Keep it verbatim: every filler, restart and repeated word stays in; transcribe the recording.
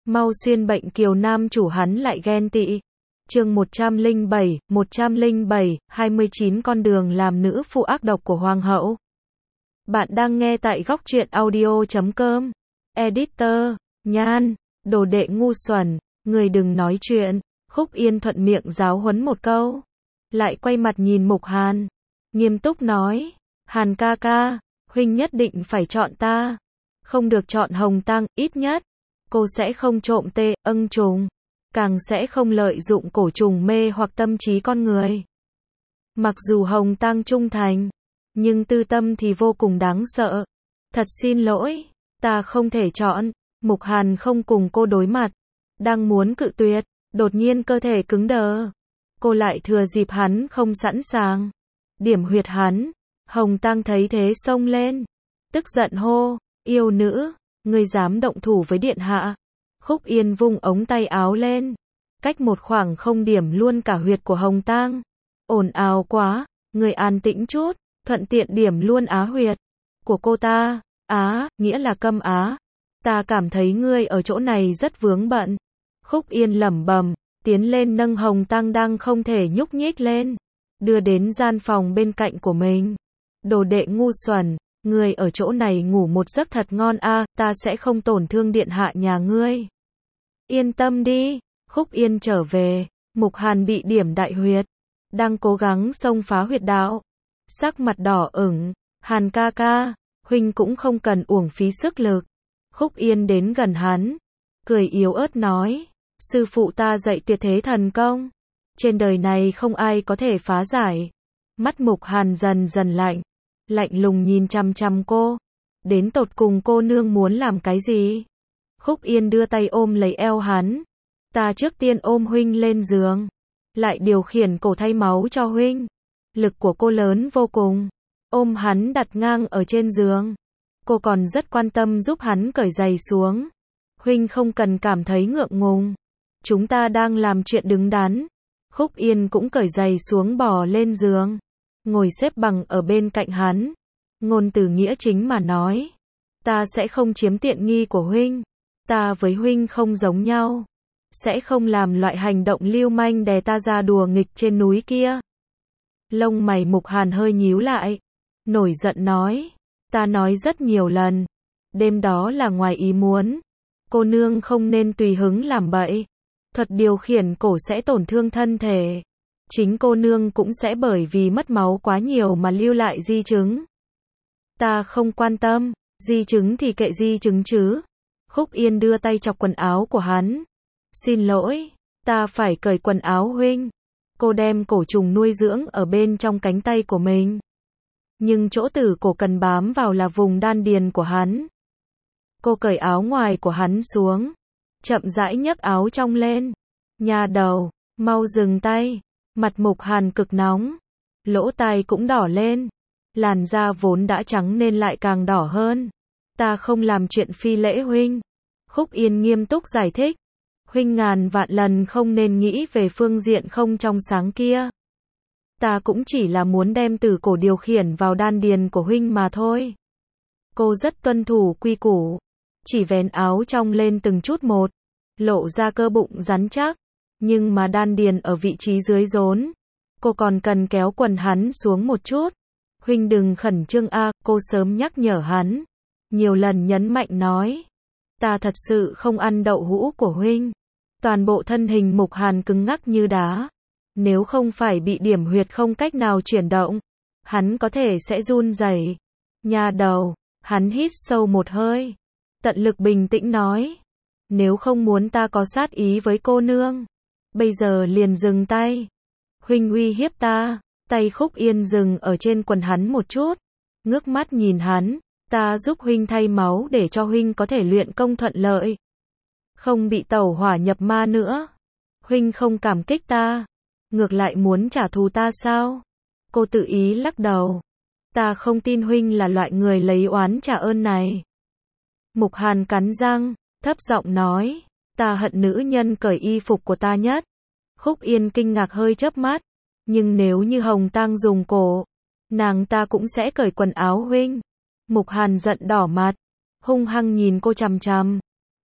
Mau xuyên bệnh kiều nam chủ hắn lại ghen tị. Chương một trăm lẻ bảy, một trăm lẻ bảy, hai mươi chín con đường làm nữ phụ ác độc của hoàng hậu. Bạn đang nghe tại góc truyện audio chấm com. Editor, Nhan, đồ đệ ngu xuẩn, người đừng nói chuyện. Khúc Yên thuận miệng giáo huấn một câu. Lại quay mặt nhìn Mục Hàn. Nghiêm túc nói. Hàn ca ca, huynh nhất định phải chọn ta. Không được chọn Hồng Tăng, ít nhất. Cô sẽ không trộm tê, âng trùng. Càng sẽ không lợi dụng cổ trùng mê hoặc tâm trí con người. Mặc dù Hồng Tăng trung thành, nhưng tư tâm thì vô cùng đáng sợ. Thật xin lỗi, ta không thể chọn. Mục Hàn không cùng cô đối mặt. Đang muốn cự tuyệt, đột nhiên cơ thể cứng đờ. Cô lại thừa dịp hắn không sẵn sàng. Điểm huyệt hắn. Hồng Tăng thấy thế xông lên. Tức giận hô, yêu nữ, ngươi dám động thủ với điện hạ. Khúc Yên vung ống tay áo lên. Cách một khoảng không điểm luôn cả huyệt của Hồng Tăng. Ồn ào quá, người an tĩnh chút, thuận tiện điểm luôn á huyệt của cô ta. Á, nghĩa là câm á. Ta cảm thấy ngươi ở chỗ này rất vướng bận. Khúc Yên lẩm bẩm, tiến lên nâng Hồng Tăng đang không thể nhúc nhích lên, đưa đến gian phòng bên cạnh của mình. Đồ đệ ngu xuẩn, ngươi ở chỗ này ngủ một giấc thật ngon a, ta sẽ không tổn thương điện hạ nhà ngươi. Yên tâm đi. Khúc Yên trở về, Mục Hàn bị điểm đại huyệt, đang cố gắng xông phá huyệt đạo. Sắc mặt đỏ ửng, Hàn ca ca, huynh cũng không cần uổng phí sức lực. Khúc Yên đến gần hắn, cười yếu ớt nói, sư phụ ta dạy tuyệt thế thần công, trên đời này không ai có thể phá giải. Mắt Mục Hàn dần dần lạnh, lạnh lùng nhìn chằm chằm cô. Đến tột cùng cô nương muốn làm cái gì? Khúc Yên đưa tay ôm lấy eo hắn. Ta trước tiên ôm huynh lên giường, lại điều khiển cổ thay máu cho huynh. Lực của cô lớn vô cùng. Ôm hắn đặt ngang ở trên giường. Cô còn rất quan tâm giúp hắn cởi giày xuống. Huynh không cần cảm thấy ngượng ngùng. Chúng ta đang làm chuyện đứng đắn. Khúc Yên cũng cởi giày xuống bò lên giường, ngồi xếp bằng ở bên cạnh hắn. Ngôn từ nghĩa chính mà nói. Ta sẽ không chiếm tiện nghi của huynh. Ta với huynh không giống nhau. Sẽ không làm loại hành động lưu manh đè ta ra đùa nghịch trên núi kia. Lông mày Mục Hàn hơi nhíu lại. Nổi giận nói. Ta nói rất nhiều lần. Đêm đó là ngoài ý muốn. Cô nương không nên tùy hứng làm bậy. Thuật điều khiển cổ sẽ tổn thương thân thể. Chính cô nương cũng sẽ bởi vì mất máu quá nhiều mà lưu lại di chứng. Ta không quan tâm. Di chứng thì kệ di chứng chứ. Khúc Yên đưa tay chọc quần áo của hắn. Xin lỗi, ta phải cởi quần áo huynh. Cô đem cổ trùng nuôi dưỡng ở bên trong cánh tay của mình. Nhưng chỗ tử cổ cần bám vào là vùng đan điền của hắn. Cô cởi áo ngoài của hắn xuống, chậm rãi nhấc áo trong lên. Nhà đầu, mau dừng tay. Mặt Mục Hàn cực nóng, lỗ tai cũng đỏ lên. Làn da vốn đã trắng nên lại càng đỏ hơn. Ta không làm chuyện phi lễ huynh. Khúc Yên nghiêm túc giải thích. Huynh ngàn vạn lần không nên nghĩ về phương diện không trong sáng kia. Ta cũng chỉ là muốn đem tử cổ điều khiển vào đan điền của huynh mà thôi. Cô rất tuân thủ quy củ. Chỉ vén áo trong lên từng chút một, lộ ra cơ bụng rắn chắc. Nhưng mà đan điền ở vị trí dưới rốn. Cô còn cần kéo quần hắn xuống một chút. Huynh đừng khẩn trương a, cô sớm nhắc nhở hắn. Nhiều lần nhấn mạnh nói. Ta thật sự không ăn đậu hũ của huynh. Toàn bộ thân hình Mục Hàn cứng ngắc như đá. Nếu không phải bị điểm huyệt không cách nào chuyển động, hắn có thể sẽ run rẩy. Nhà đầu, hắn hít sâu một hơi. Tận lực bình tĩnh nói. Nếu không muốn ta có sát ý với cô nương, bây giờ liền dừng tay. Huynh uy hiếp ta. Tay Khúc Yên dừng ở trên quần hắn một chút. Ngước mắt nhìn hắn. Ta giúp huynh thay máu để cho huynh có thể luyện công thuận lợi. Không bị tẩu hỏa nhập ma nữa. Huynh không cảm kích ta. Ngược lại muốn trả thù ta sao? Cô tự ý lắc đầu. Ta không tin huynh là loại người lấy oán trả ơn này. Mục Hàn cắn răng, thấp giọng nói. Ta hận nữ nhân cởi y phục của ta nhất. Khúc Yên kinh ngạc hơi chớp mắt. Nhưng nếu như Hồng Tăng dùng cổ, nàng ta cũng sẽ cởi quần áo huynh. Mục Hàn giận đỏ mặt, hung hăng nhìn cô chằm chằm.